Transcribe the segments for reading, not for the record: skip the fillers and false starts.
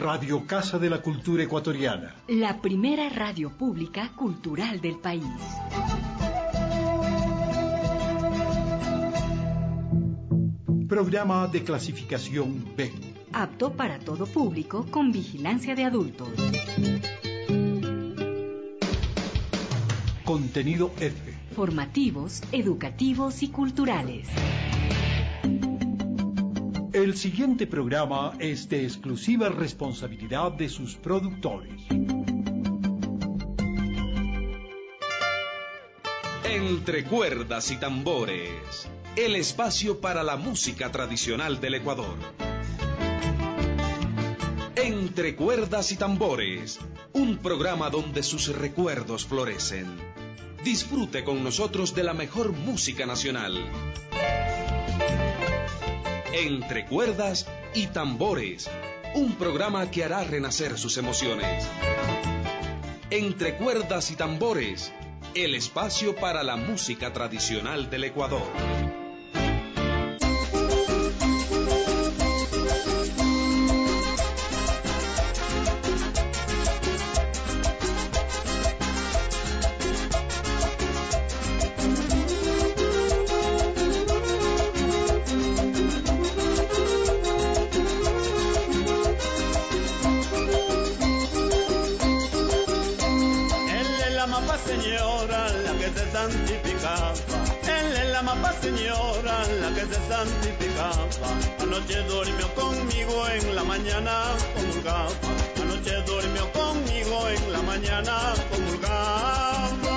Radio Casa de la Cultura Ecuatoriana. La primera radio pública cultural del país. Programa de clasificación B. Apto para todo público con vigilancia de adultos. Contenido F. Formativos, educativos y culturales. El siguiente programa es de exclusiva responsabilidad de sus productores. Entre cuerdas y tambores, el espacio para la música tradicional del Ecuador. Entre cuerdas y tambores, un programa donde sus recuerdos florecen. Disfrute con nosotros de la mejor música nacional. Entre cuerdas y tambores, un programa que hará renacer sus emociones. Entre cuerdas y tambores, el espacio para la música tradicional del Ecuador. Señora, la que se santificaba, él es la mapa señora, la que se santificaba. Anoche durmió conmigo, en la mañana comulgaba. Anoche durmió conmigo, en la mañana comulgaba.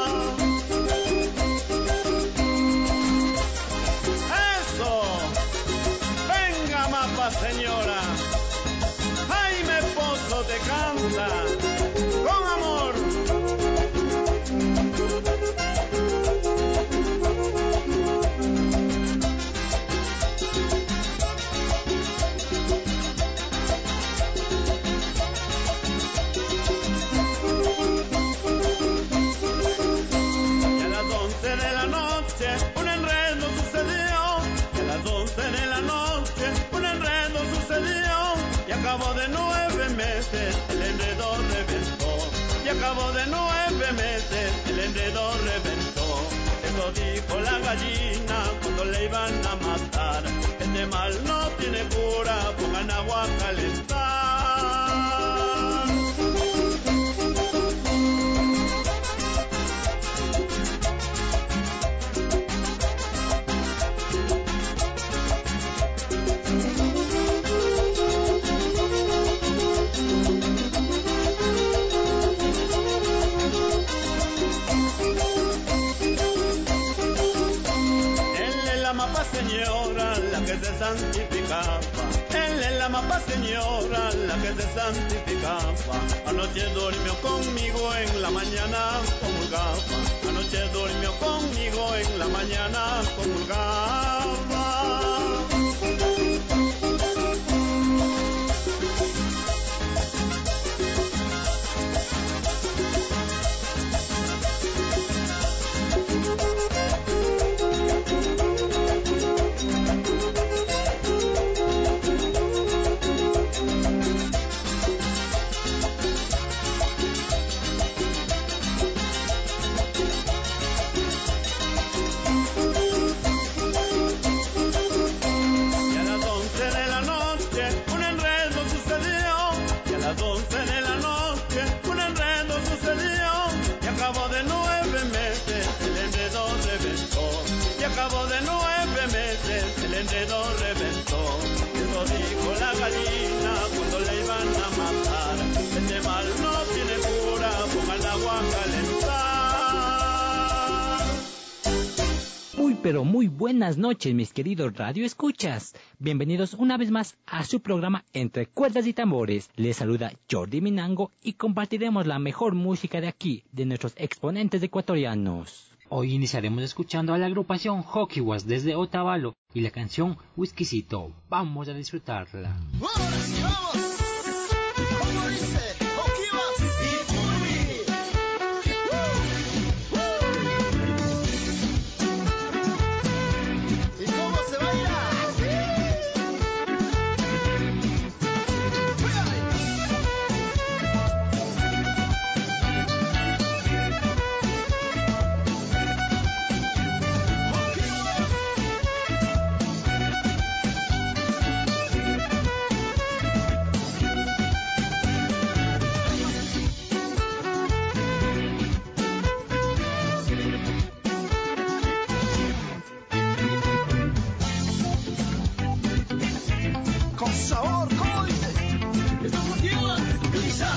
Eso, venga mapa señora, Jaime Pozo te canta con amor. Un enredo sucedió, y a las 11 de la noche un enredo sucedió, y a cabo de 9 meses el enredo reventó, y a cabo de 9 meses el enredo reventó. Eso dijo la gallina cuando le iban a matar, este mal no tiene cura, pongan agua a calentar. Señora, la que se santificaba, él es la mapa señora, la que se santificaba. Anoche durmió conmigo, en la mañana comulgaba. Anoche durmió conmigo, en la mañana comulgaba. El enredo reventó, eso dijo la gallina cuando le iban a matar. Este mal no tiene cura, pongan agua a calentar. Muy pero muy buenas noches, mis queridos radioescuchas. Bienvenidos una vez más a su programa Entre Cuerdas y Tambores. Les saluda Jordi Minango y compartiremos la mejor música de aquí, de nuestros exponentes ecuatorianos. Hoy iniciaremos escuchando a la agrupación Hokiwas desde Otavalo y la canción Whiskycito. Vamos a disfrutarla. ¡Ahora sí vamos! ¿Cómo dice? Hokiwas y Fully. ¿Y cómo se baila? ¡Sí! con sabor, ¿cómo dice? Esto contigo, Luisa.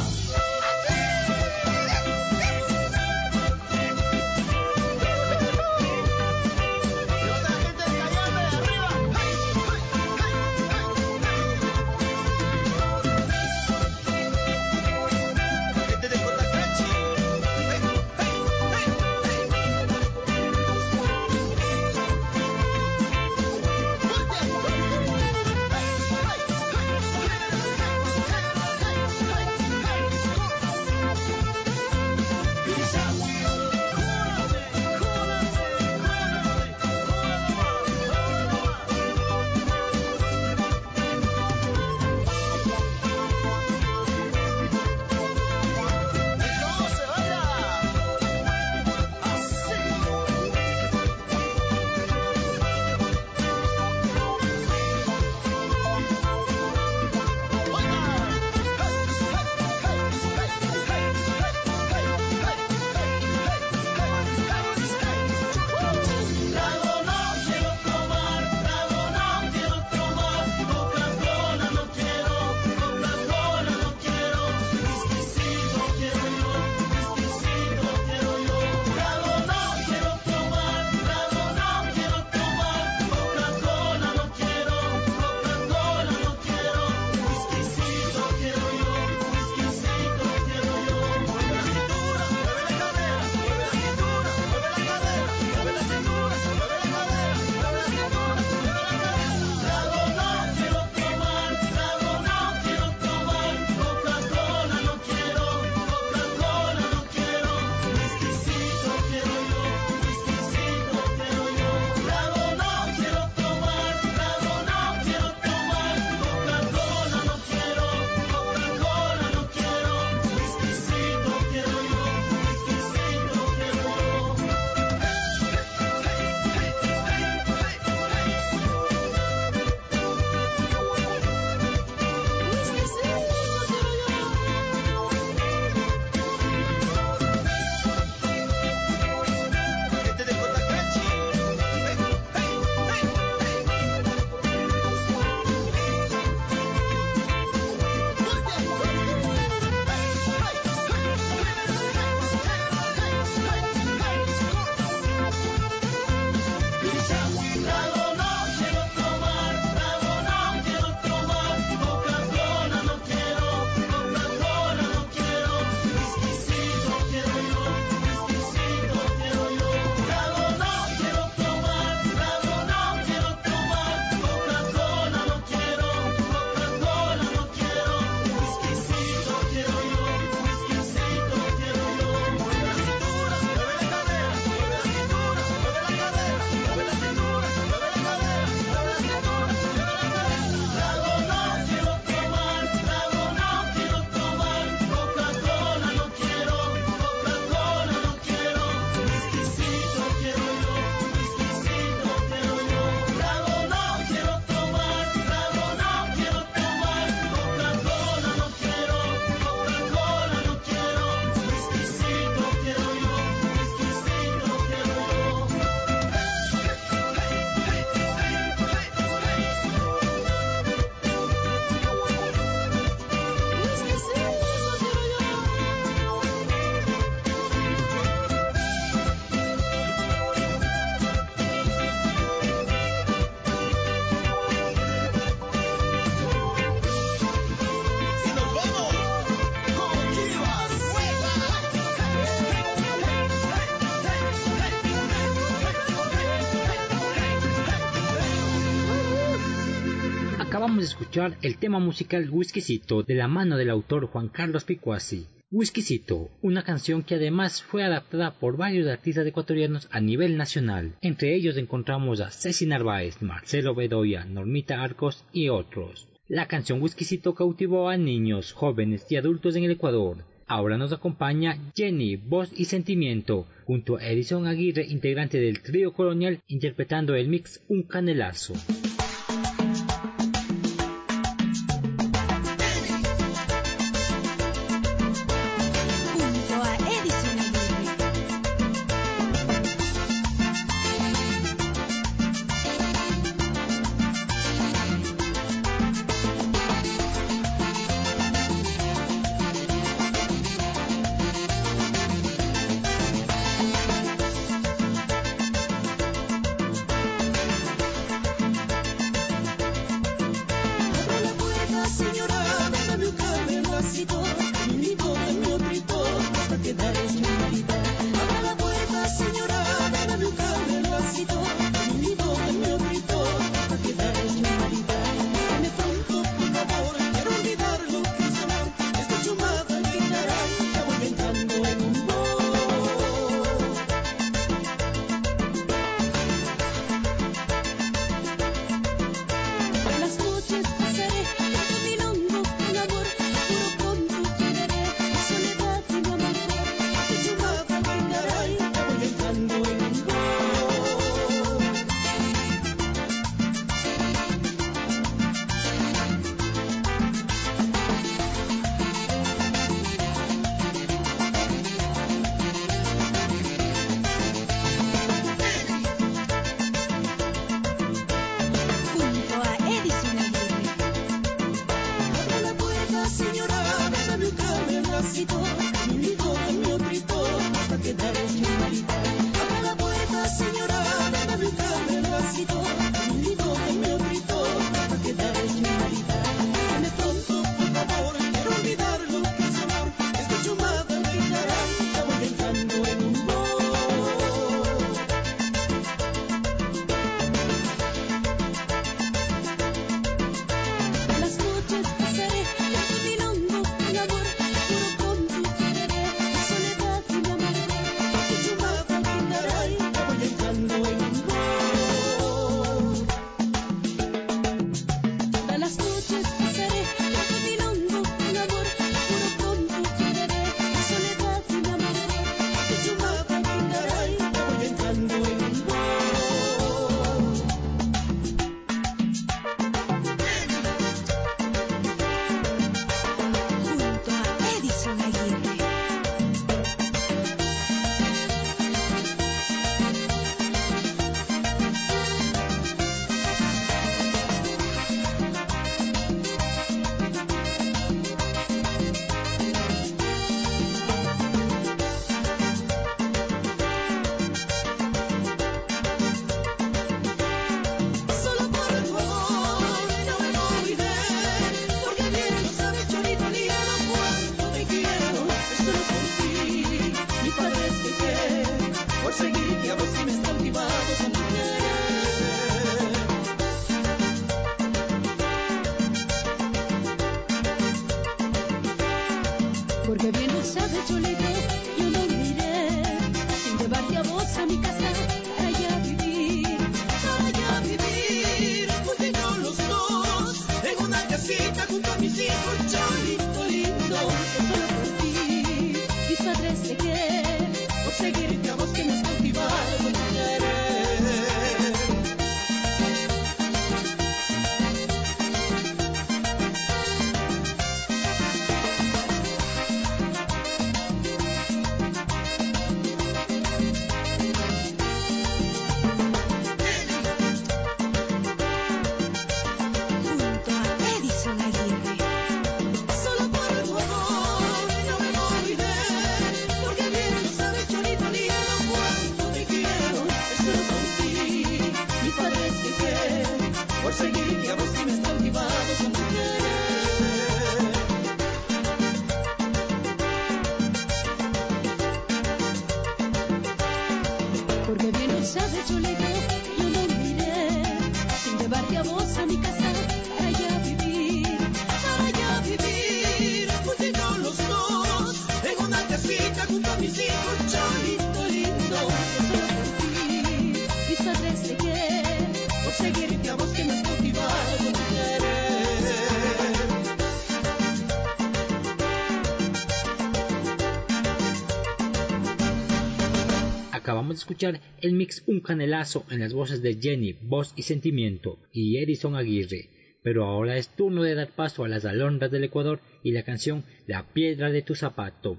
Acabamos de escuchar el tema musical Whiskycito de la mano del autor Juan Carlos Picuasi. Whiskycito, una canción que además fue adaptada por varios artistas ecuatorianos a nivel nacional. Entre ellos encontramos a Ceci Narváez, Marcelo Bedoya, Normita Arcos y otros. La canción Whiskycito cautivó a niños, jóvenes y adultos en el Ecuador. Ahora nos acompaña Jenny, voz y sentimiento, junto a Edison Aguirre, integrante del trío Colonial, interpretando el mix Un Canelazo. Porque bien lo sabes, Cholito, yo no me iré sin llevarte a vos a mi casa para allá vivir juntitos los dos en una casita junto a mis hijos, Cholito lindo, que solo por ti mis padres dejé por seguirte a vos que me has cautivado con tu querer. Por seguirte a vos que me has cautivado con tu querer. Porque bien lo sabes, Cholito, yo no me iré sin llevarte a vos a mi casa para allá vivir juntitos los dos en una casita junto a mis hijos, Cholito lindo, que solo por ti mis padres dejé por seguirte a vos que me has cautivado con tu querer. Acabamos de escuchar el mix Un Canelazo en las voces de Jenny, Voz y Sentimiento y Edison Aguirre. Pero ahora es turno de dar paso a las alondras del Ecuador y la canción La Piedra de tu Zapato.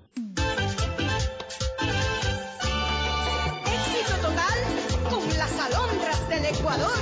Éxito total con las alondras del Ecuador.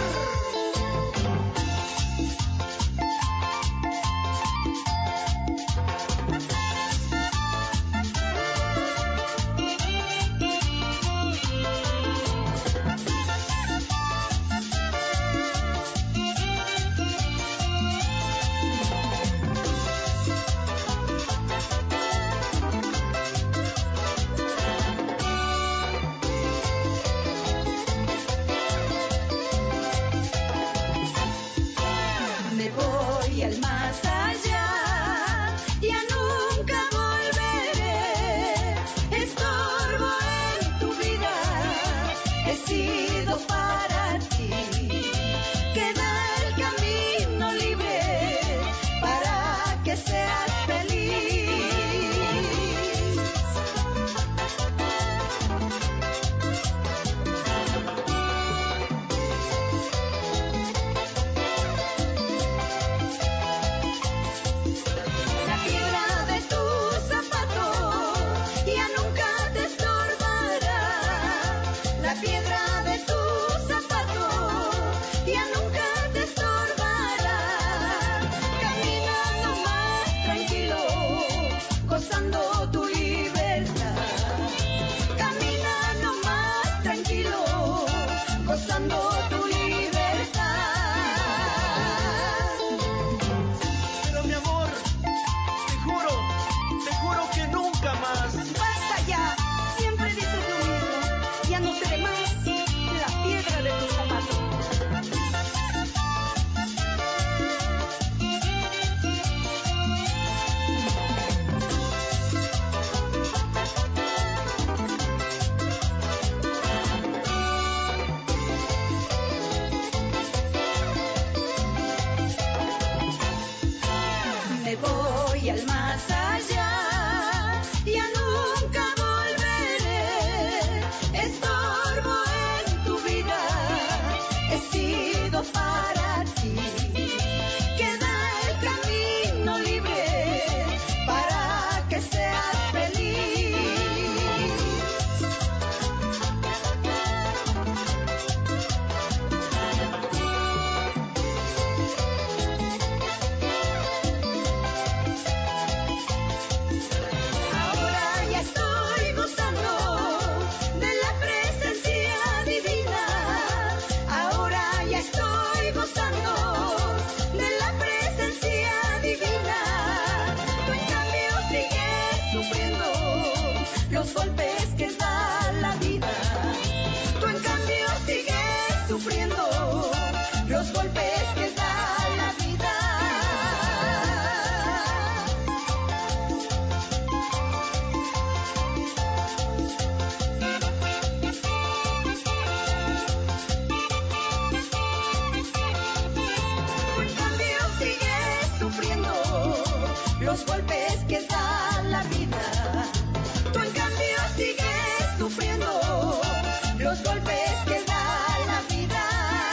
los golpes que da la vida. Tú en cambio sigues sufriendo los golpes que da la vida.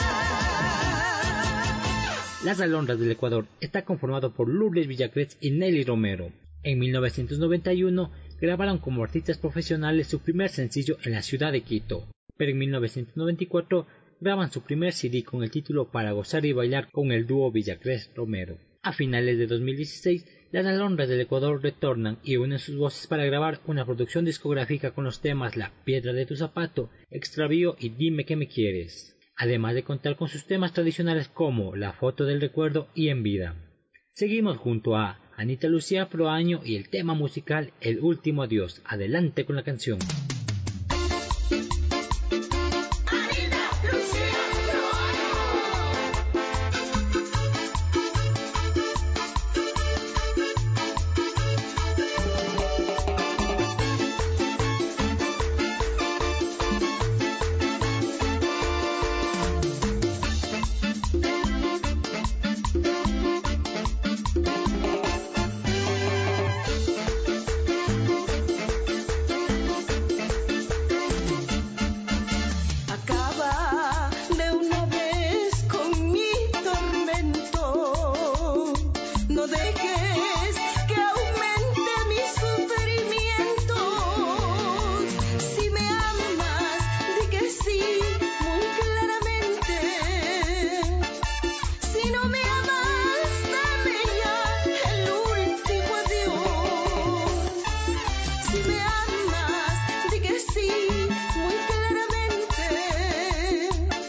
Las Alondras del Ecuador está conformado por Lourdes Villacrés y Nelly Romero. En 1991 grabaron como artistas profesionales su primer sencillo en la ciudad de Quito, pero en 1994 graban su primer CD con el título Para gozar y bailar con el dúo Villacrés Romero. A finales de 2016, las Alondras del Ecuador retornan y unen sus voces para grabar una producción discográfica con los temas La piedra de tu zapato, Extravío y Dime que me quieres, además de contar con sus temas tradicionales como La foto del recuerdo y En vida. Seguimos junto a Anita Lucía Proaño y el tema musical El último adiós. Adelante con la canción.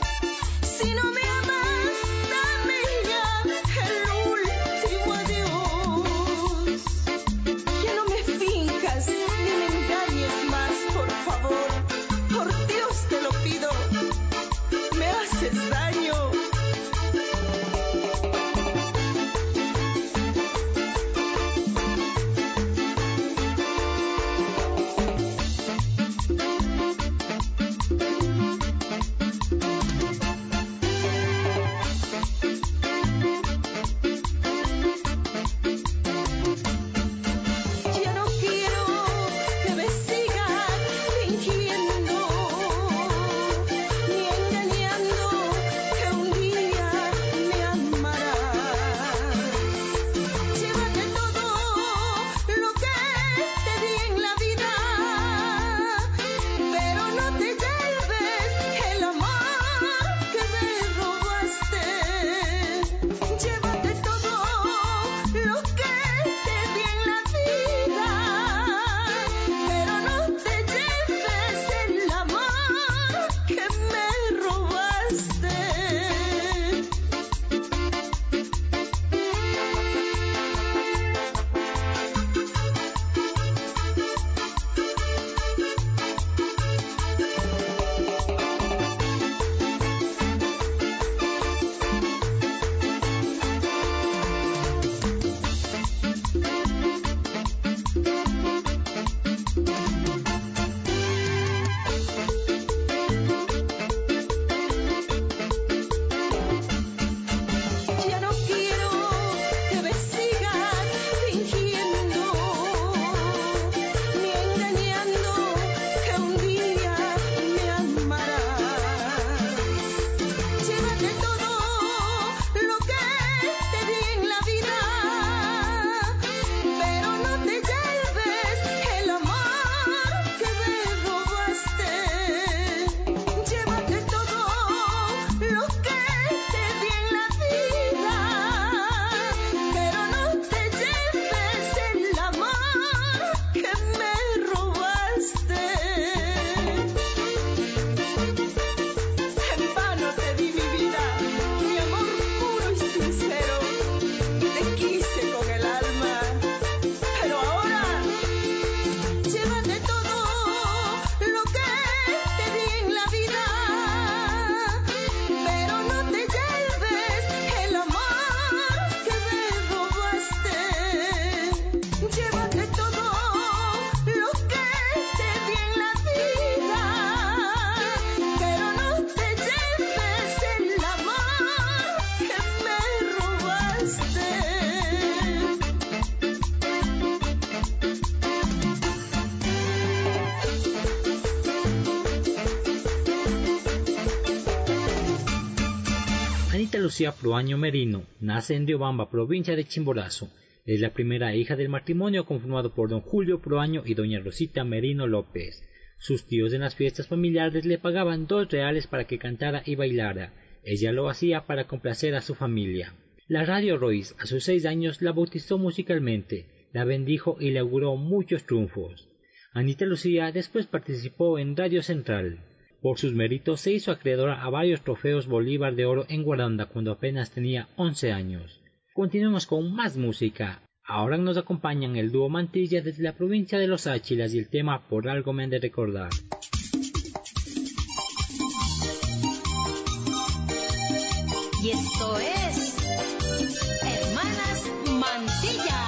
Si no me amas, dame ya el último adiós. Lucía Proaño Merino nace en Riobamba, provincia de Chimborazo. Es la primera hija del matrimonio conformado por don Julio Proaño y doña Rosita Merino López. Sus tíos en las fiestas familiares le pagaban 2 reales para que cantara y bailara. Ella lo hacía para complacer a su familia. La Radio Royce a sus 6 años la bautizó musicalmente, la bendijo y le auguró muchos triunfos. Anita Lucía después participó en Radio Central. Por sus méritos se hizo acreedora a varios trofeos Bolívar de Oro en Guaranda cuando apenas tenía 11 años. Continuemos con más música. Ahora nos acompañan el dúo Mantilla desde la provincia de Los Áchilas y el tema Por algo me han de recordar. Y esto es Hermanas Mantilla.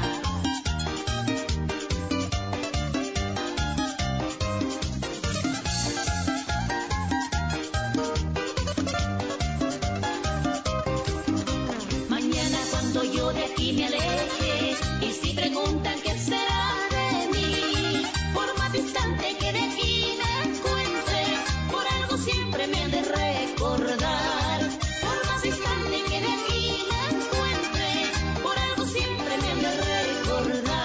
Mañana cuando yo de aquí me aleje, y si preguntan qué será de mí, por más distante que de aquí me encuentre, por algo siempre me han de recordar. Por más distante que de aquí me encuentre, por algo siempre me han de recordar.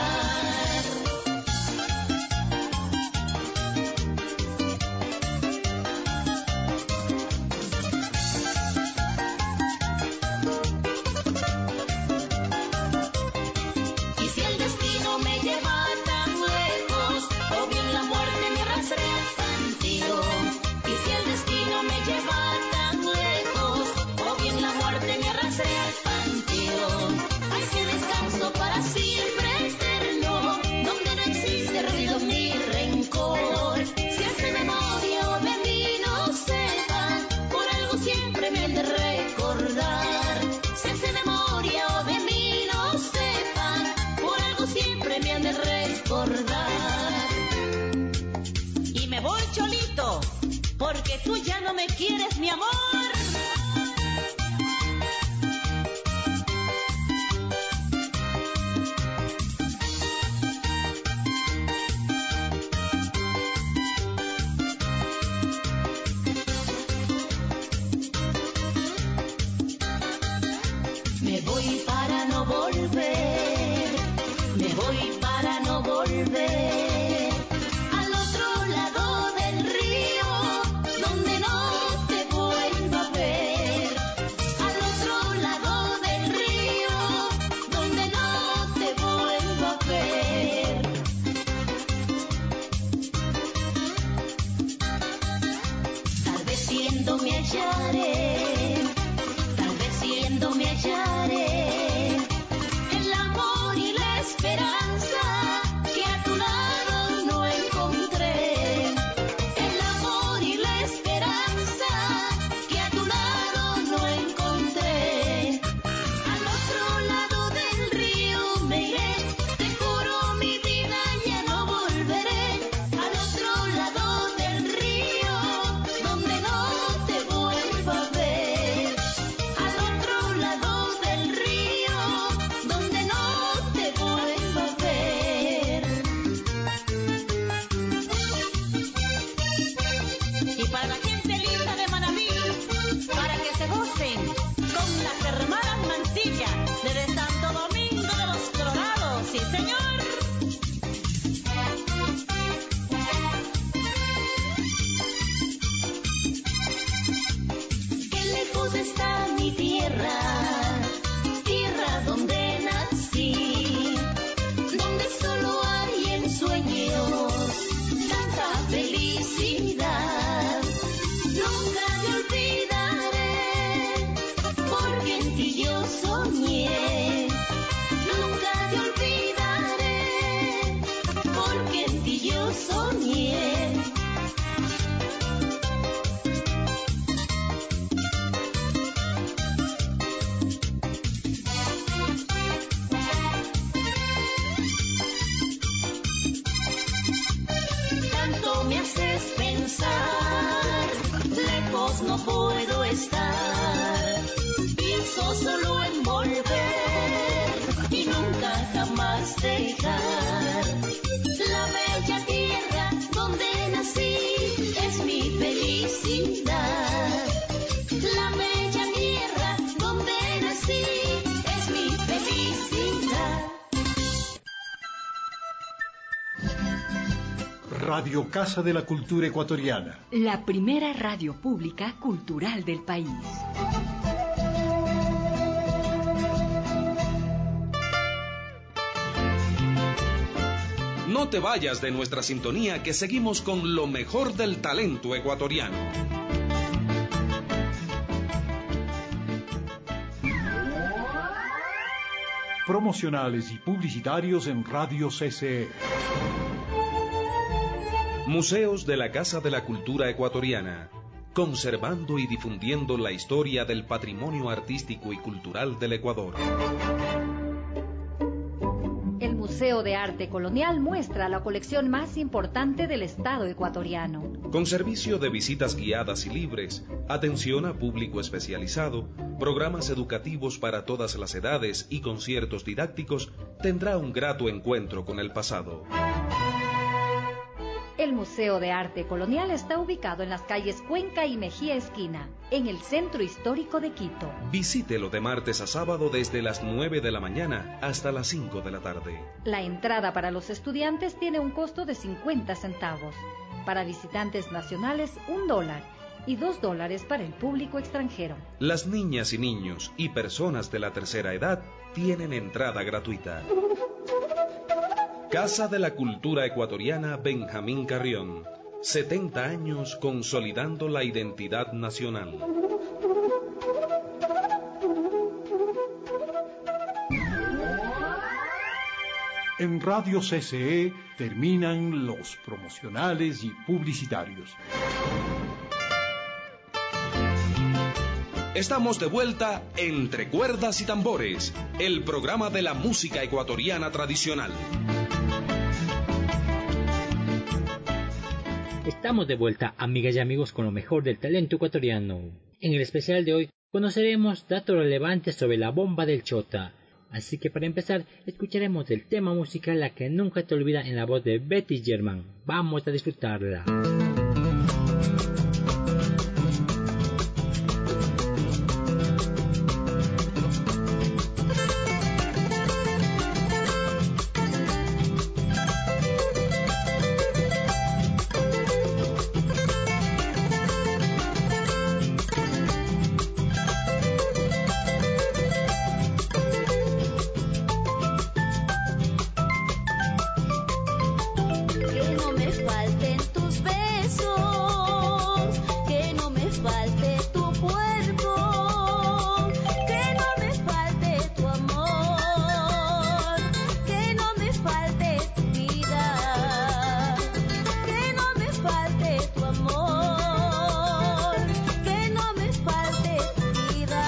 Y si el destino me lleva tan lejos, o bien la muerte me arrastre al panteón. Y si el destino me lleva tan lejos, o bien la muerte me arrastre al panteón. Hay que descanso para siempre eterno, donde no existe ruido ni rencor. Si hace memoria o de mí no sepan, por algo siempre me han de recordar. Si hace memoria o de mí no sepan, por algo siempre me han de recordar. Y me voy cholito, porque tú ya no me quieres, mi amor. Me voy para no volver, me voy para no volver al otro lado del río, donde no te vuelva a ver. Al otro lado del río, donde no te vuelva a ver. Tal vez siendo me hallaré, tal vez siendo me hallaré el amor y la esperanza que a tu lado no encontré. El amor y la esperanza que a tu lado no encontré. Al otro lado del río me iré, te juro mi vida ya no volveré. Al otro lado del río, donde no te vuelva a ver. Al otro lado del río, donde no te vuelva a ver. Y para la gente linda de Manabí, para que se gocen con las hermanas Mantilla desde Santo Domingo de los Colorados, sí señor. Qué lejos está mi tierra, tierra donde nací, donde solo hay ensueños, tanta felicidad. Nunca te olvidaré, porque en ti yo soñé. Nunca te olvidaré, porque en ti yo soñé. Tanto me haces pensar, lejos no puedo estar. Pienso solo en volver y nunca jamás dejar. La bella tierra donde nací es mi felicidad. La bella tierra Radio Casa de la Cultura Ecuatoriana. La primera radio pública cultural del país. No te vayas de nuestra sintonía, que seguimos con lo mejor del talento ecuatoriano. Promocionales y publicitarios en Radio CCE. Museos de la Casa de la Cultura Ecuatoriana, conservando y difundiendo la historia del patrimonio artístico y cultural del Ecuador. El Museo de Arte Colonial muestra la colección más importante del Estado ecuatoriano. Con servicio de visitas guiadas y libres, atención a público especializado, programas educativos para todas las edades y conciertos didácticos, tendrá un grato encuentro con el pasado. El Museo de Arte Colonial está ubicado en las calles Cuenca y Mejía Esquina, en el centro histórico de Quito. Visítelo de martes a sábado desde las 9 de la mañana hasta las 5 de la tarde. La entrada para los estudiantes tiene un costo de 50 centavos. Para visitantes nacionales, $1 y $2 para el público extranjero. Las niñas y niños y personas de la tercera edad tienen entrada gratuita. Casa de la Cultura Ecuatoriana Benjamín Carrión. 70 años consolidando la identidad nacional. En Radio CCE terminan los promocionales y publicitarios. Estamos de vuelta Entre Cuerdas y Tambores, el programa de la música ecuatoriana tradicional. Estamos de vuelta, amigas y amigos, con lo mejor del talento ecuatoriano. En el especial de hoy conoceremos datos relevantes sobre la bomba del Chota. Así que para empezar, escucharemos el tema musical La que nunca te olvida en la voz de Betty Germán. Vamos a disfrutarla. Que no me falten tus besos, que no me falte tu cuerpo, que no me falte tu amor, que no me falte tu vida, que no me falte tu amor, que no me falte tu vida.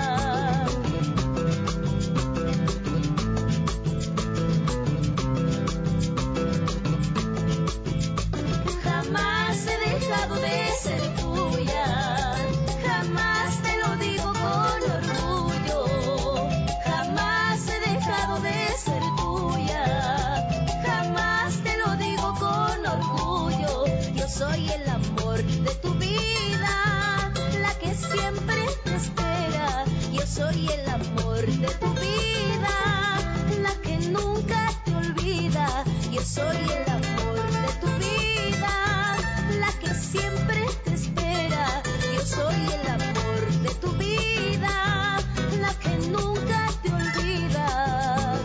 Jamás he dejado de ser tuya, jamás te lo digo con orgullo, jamás he dejado de ser tuya, jamás te lo digo con orgullo. Yo soy el amor de tu vida, la que siempre te espera. Yo soy el amor de tu vida, la que nunca te olvida. Yo soy el amor de tu vida, la que siempre te espera. Yo soy el amor de tu vida, la que nunca te olvida.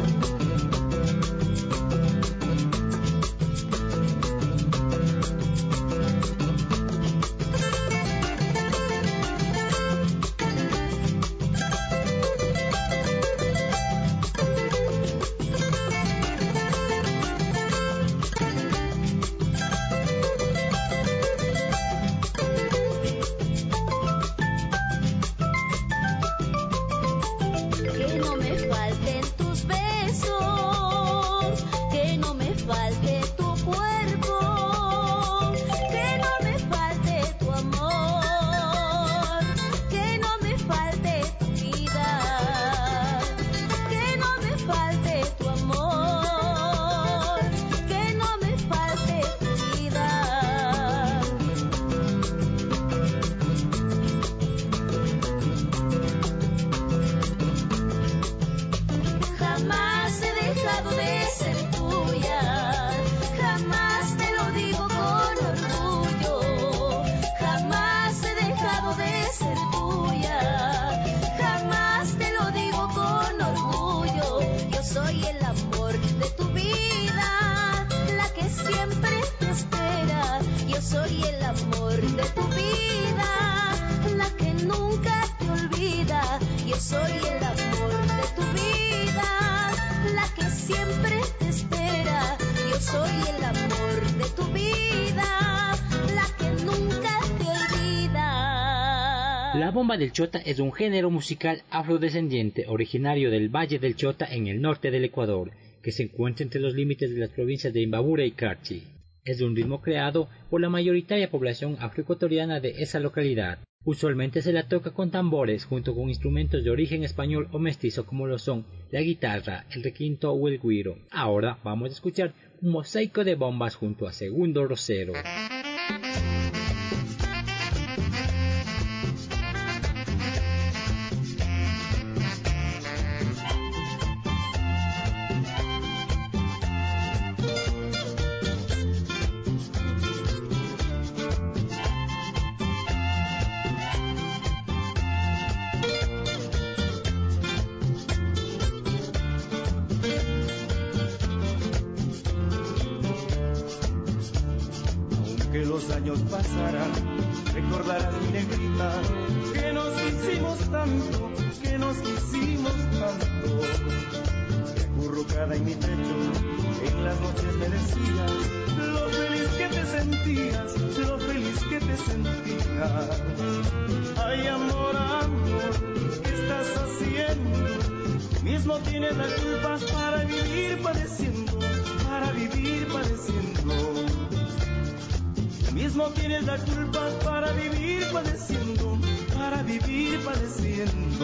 Que no me falten tus besos, que no me falte tu cuerpo, que no me falte tu amor, que no me falte tu vida, que no me falte tu amor, que no me falte tu vida. Jamás he dejado de ser tuya, jamás te lo digo soy el amor de tu vida, la que nunca te olvida. La bomba del Chota es un género musical afrodescendiente originario del Valle del Chota en el norte del Ecuador, que se encuentra entre los límites de las provincias de Imbabura y Carchi. Es un ritmo creado por la mayoritaria población afroecuatoriana de esa localidad. Usualmente se la toca con tambores junto con instrumentos de origen español o mestizo como lo son la guitarra, el requinto o el güiro. Ahora vamos a escuchar un mosaico de bombas junto a Segundo Rosero. Los años pasarán, recordarás mi negrita, que nos quisimos tanto, que nos quisimos tanto. Me acurrucada en mi pecho, en las noches me decías lo feliz que te sentías, lo feliz que te sentías. Ay, amor, amor, ¿qué estás haciendo? Tú mismo tienes la culpa para vivir padeciendo, para vivir padeciendo. Tú mismo tienes la culpa para vivir padeciendo, para vivir padeciendo.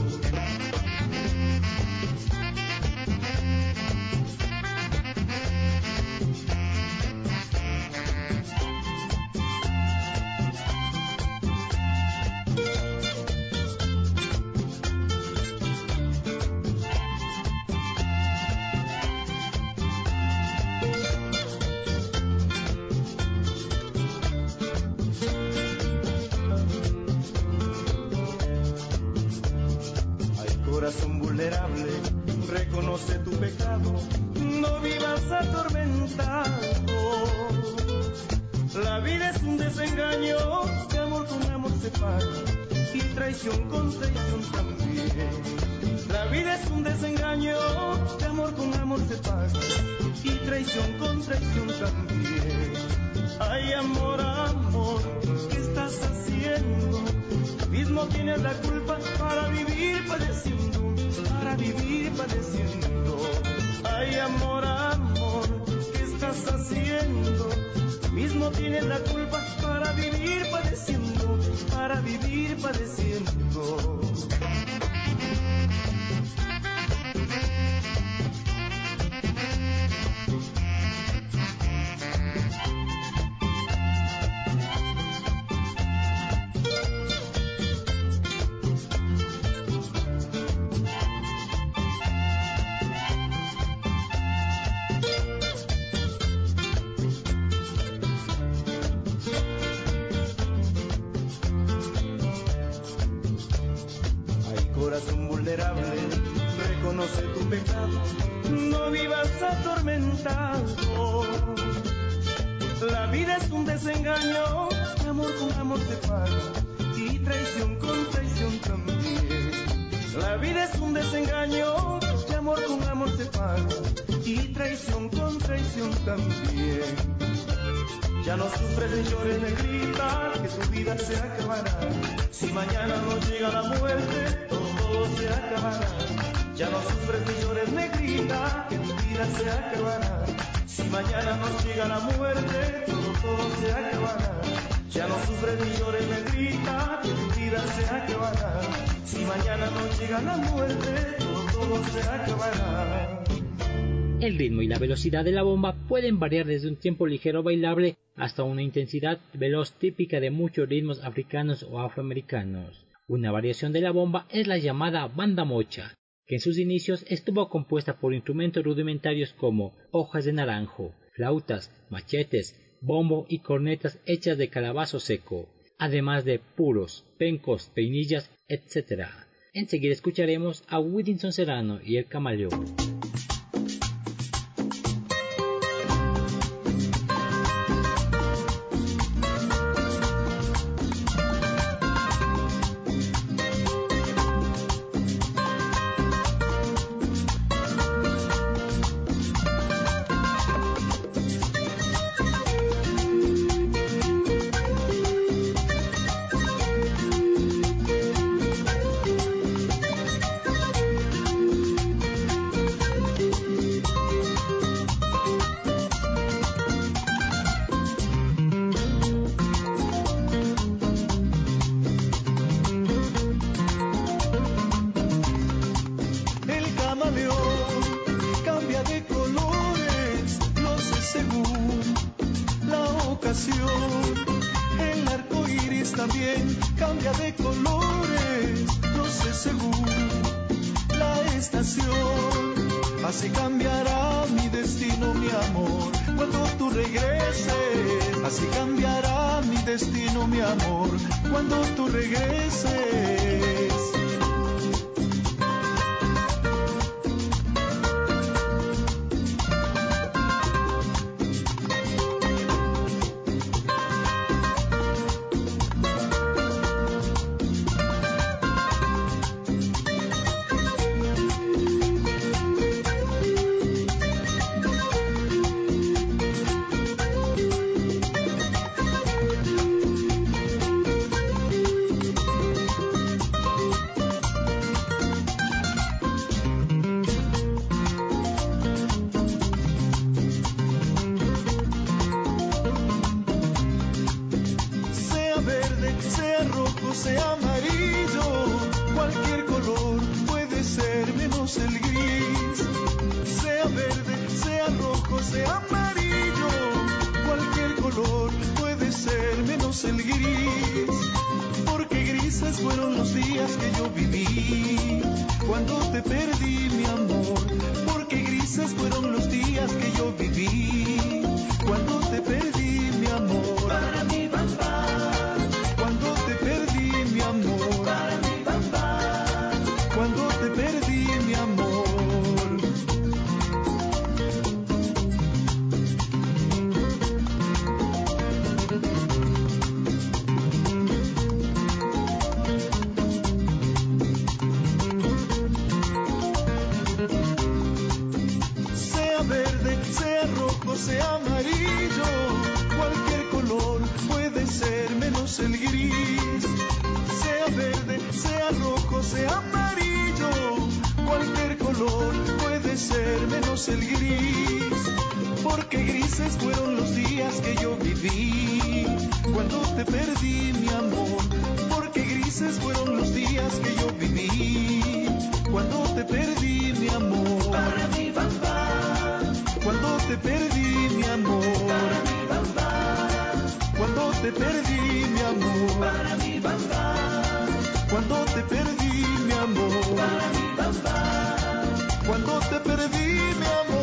Corazón vulnerable, reconoce tu pecado, no vivas atormentado. La vida es un desengaño, de amor con amor se paga, y traición con traición también. La vida es un desengaño, de amor con amor se paga, y traición con traición también. Ay, amor, amor, ¿qué estás haciendo? Tú mismo tienes la culpa para vivir padeciendo, para vivir padeciendo. Ay, amor, amor, ¿qué estás haciendo? Tú mismo tienes la culpa para vivir padeciendo, para vivir padeciendo. Corazón vulnerable, reconoce tu pecado, no vivas atormentado. La vida es un desengaño, de amor con amor se paga, y traición con traición también. La vida es un desengaño, de amor con amor se paga, y traición con traición también. Ya no sufres ni llores, negrita, que tu vida se acabará. Si mañana no llega la muerte, todo se acabará. Ya no sufres ni llores, negrita, que tu vida se acabará. Si mañana no llega la muerte, todo se acabará. Ya no sufres ni llores, negrita, que tu vida se acabará. Si mañana no llega la muerte, todo se acabará. El ritmo y la velocidad de la bomba pueden variar desde un tiempo ligero bailable hasta una intensidad veloz típica de muchos ritmos africanos o afroamericanos. Una variación de la bomba es la llamada banda mocha, que en sus inicios estuvo compuesta por instrumentos rudimentarios como hojas de naranjo, flautas, machetes, bombo y cornetas hechas de calabazo seco, además de puros, pencos, peinillas, etc. Enseguida escucharemos a Whittinson Serrano y el Camaleón. estación. El arco iris también cambia de colores, no sé según la estación. Así cambiará mi destino, mi amor, cuando tú regreses. Así cambiará mi destino, mi amor, cuando tú regreses. Sea amarillo, cualquier color puede ser menos el gris. Sea verde, sea rojo, sea amarillo, cualquier color puede ser menos el gris. Porque grises fueron los días que yo viví cuando te perdí, mi amor. Porque grises fueron los días que yo viví cuando te perdí, mi amor. Para mi papá, cuando te perdí, mi amor. Para mi papá, cuando te perdí, mi amor. Sea verde, sea rojo, sea amarillo, cualquier color puede ser menos el gris. Sea verde, sea rojo, sea amarillo, cualquier color puede ser menos el gris. Porque grises fueron los días que yo viví cuando te perdí, mi amor. Porque grises fueron los días que yo viví cuando te perdí, mi amor. Para mi papá, cuando te perdí, mi amor. Para mi papá, cuando te perdí, mi amor. Para mi papá, cuando te perdí, mi amor. Para mi papá, cuando te perdí, mi amor.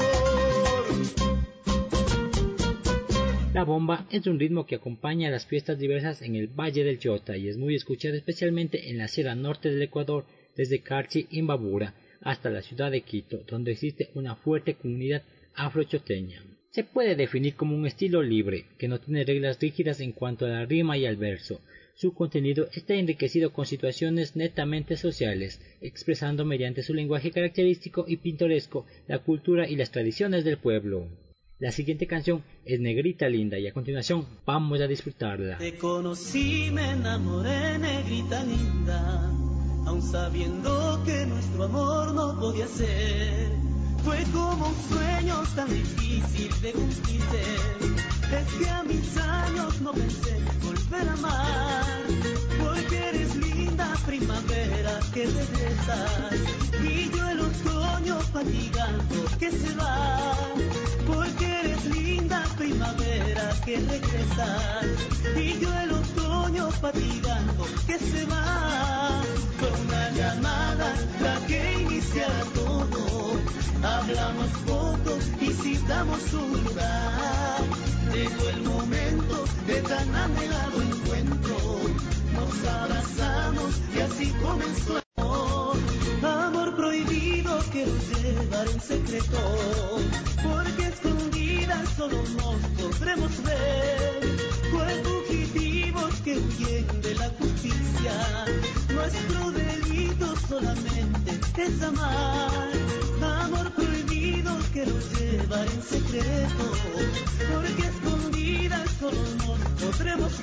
La bomba es un ritmo que acompaña a las fiestas diversas en el Valle del Chota y es muy escuchado especialmente en la sierra norte del Ecuador, desde Carchi, Imbabura, hasta la ciudad de Quito, donde existe una fuerte comunidad afrochoteña. Se puede definir como un estilo libre, que no tiene reglas rígidas en cuanto a la rima y al verso. Su contenido está enriquecido con situaciones netamente sociales, expresando mediante su lenguaje característico y pintoresco la cultura y las tradiciones del pueblo. La siguiente canción es Negrita Linda y a continuación vamos a disfrutarla. Te conocí, me enamoré, negrita linda, aun sabiendo que nuestro amor no podía ser. Fue como un sueño tan difícil de cumplirse. Es que a mis años no pensé volver a amar, porque eres linda primavera que regresas, y yo el otoño fatigando que se va. Porque eres linda primavera que regresas, y yo el otoño fatigando que se va. Fue una llamada la que iniciara todo. Hablamos poco y citamos un lugar. Llegó el momento de tan anhelado encuentro. Nos abrazamos y así comenzó el amor. Amor prohibido quiero llevar en secreto, porque escondidas solo nos podremos ver. Pues fugitivos que huyen de la justicia. Nuestro delito solamente es amar. Amor prohibido quiero llevar en secreto, porque escondidas solo nos podremos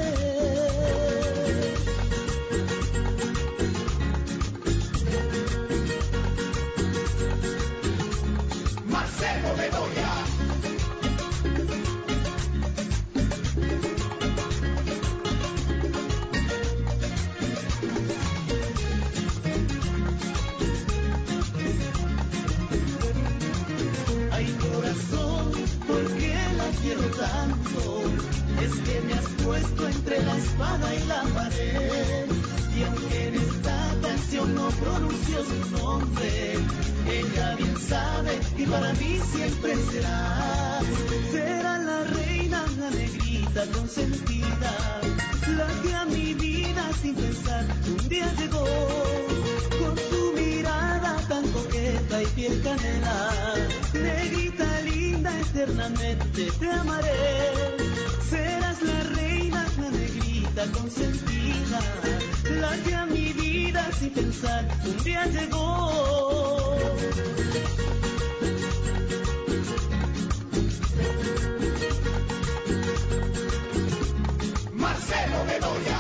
ver. Marcelo Bedoya. Ay corazón, ¿por qué la quiero tanto? espada y la pared. Y aunque en esta canción no pronunció su nombre, ella bien sabe y para mí siempre será. Será la reina, la negrita consentida, la que a mi vida sin pensar un día llegó. Con su mirada tan coqueta y piel canela, negrita linda, eternamente te amaré. Serás la reina, la negrita consentida, la que a mi vida sin pensar un día llegó. Marcelo Bedoya.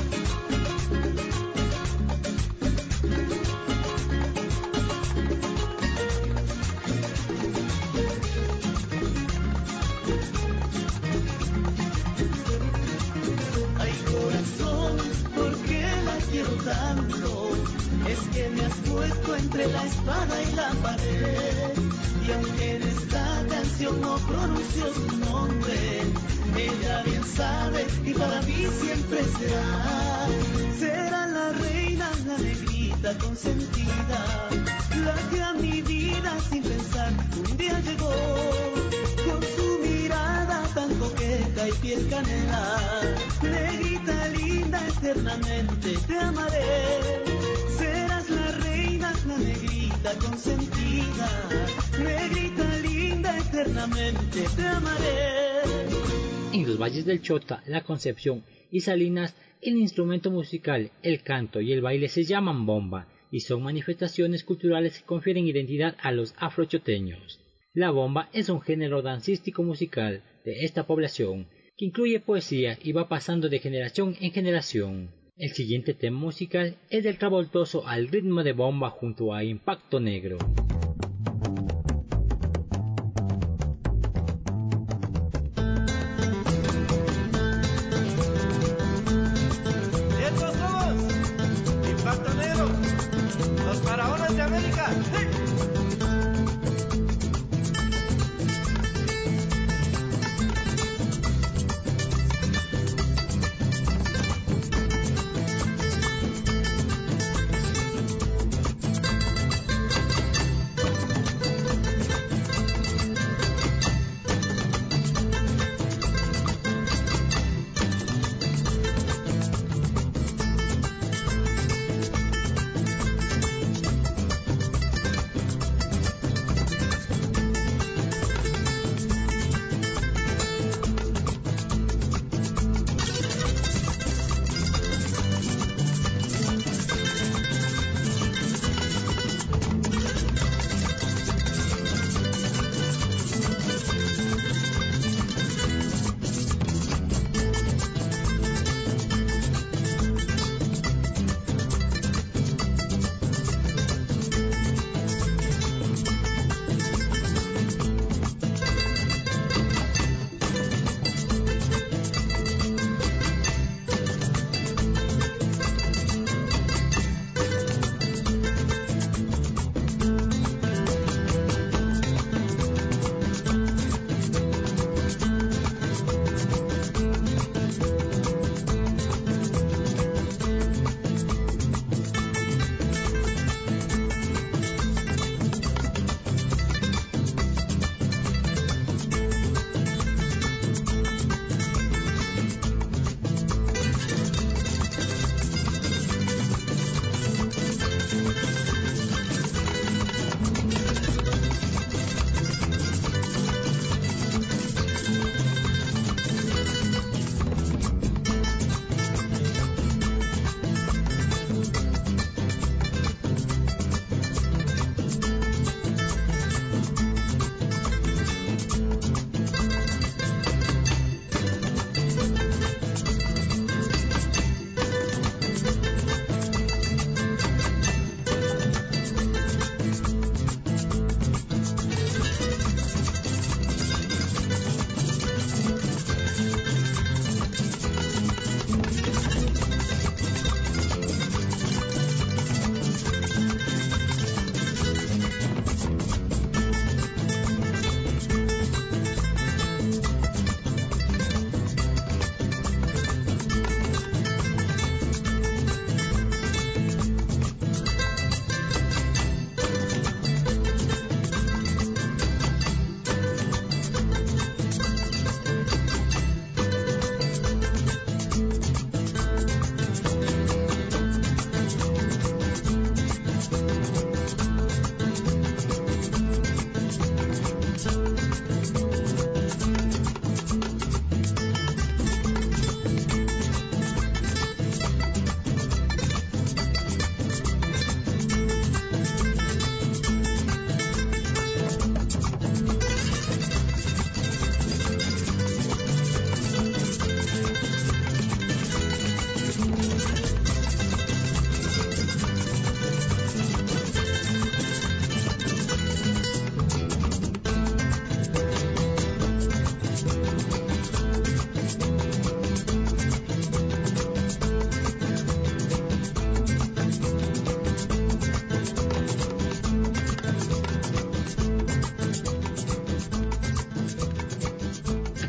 Ay corazón, ¿por qué la quiero tanto? Es que me has puesto entre la espada y la pared. Y aunque en esta canción no pronunció su nombre, ella bien sabe y para mí siempre será. Será la reina, la negrita consentida, la que a mi vida sin pensar un día llegó. Con su mirada tan coqueta y piel canela, negrita linda, eternamente te amaré. Serás la reina, la negrita consentida, negrita linda, eternamente te amaré. En los valles del Chota, La Concepción y Salinas, el instrumento musical, el canto y el baile se llaman bomba y son manifestaciones culturales que confieren identidad a los afrochoteños. La bomba es un género dancístico musical de esta población que incluye poesía y va pasando de generación en generación. El siguiente tema musical es del revoltoso al ritmo de bomba junto a Impacto Negro. Estos somos Impacto Negro, los faraones de América. ¡Sí!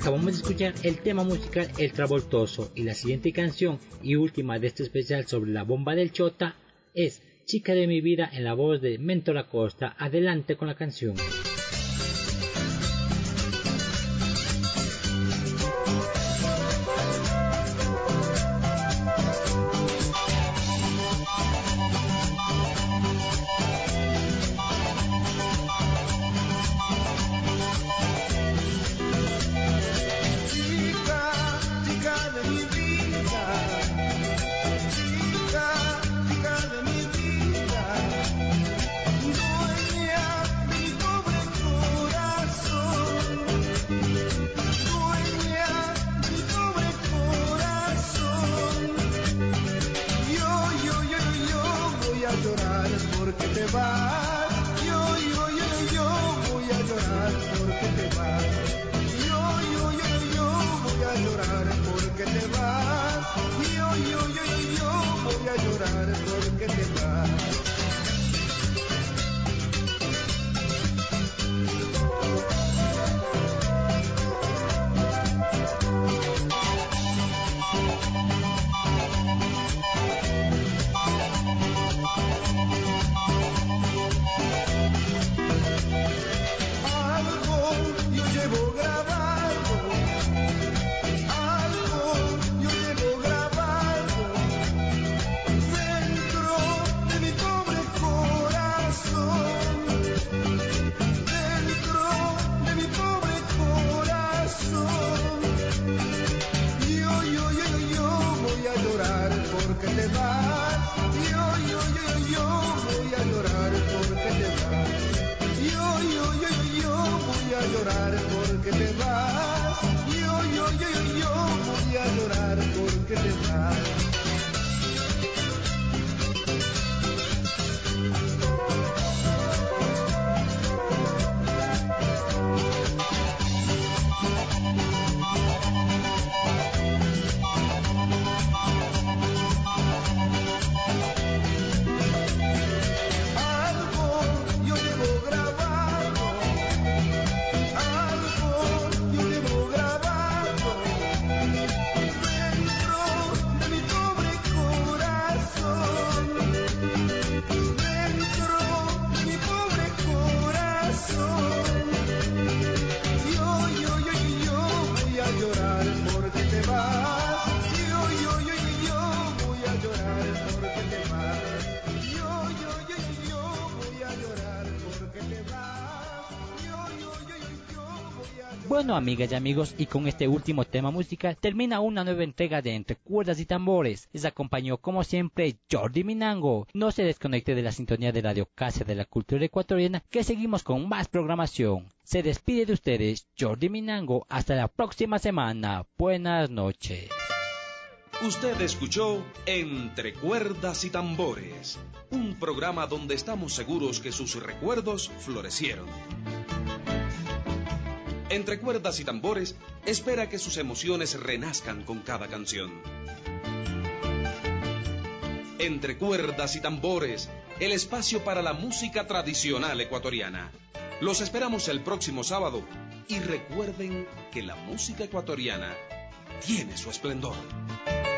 Acabamos de escuchar el tema musical El Travoltoso y la siguiente canción y última de este especial sobre la bomba del Chota es Chica de mi vida en la voz de Mentor Acosta. Adelante con la canción. Bueno, amigas y amigos, y con este último tema musical termina una nueva entrega de Entre Cuerdas y Tambores. Les acompañó como siempre Jordi Minango. No se desconecte de la sintonía de Radio Casa de la Cultura Ecuatoriana, que seguimos con más programación. Se despide de ustedes Jordi Minango. Hasta la próxima semana. Buenas noches. Usted escuchó Entre Cuerdas y Tambores, un programa donde estamos seguros que sus recuerdos florecieron. Entre Cuerdas y Tambores espera que sus emociones renazcan con cada canción. Entre Cuerdas y Tambores, el espacio para la música tradicional ecuatoriana. Los esperamos el próximo sábado y recuerden que la música ecuatoriana tiene su esplendor.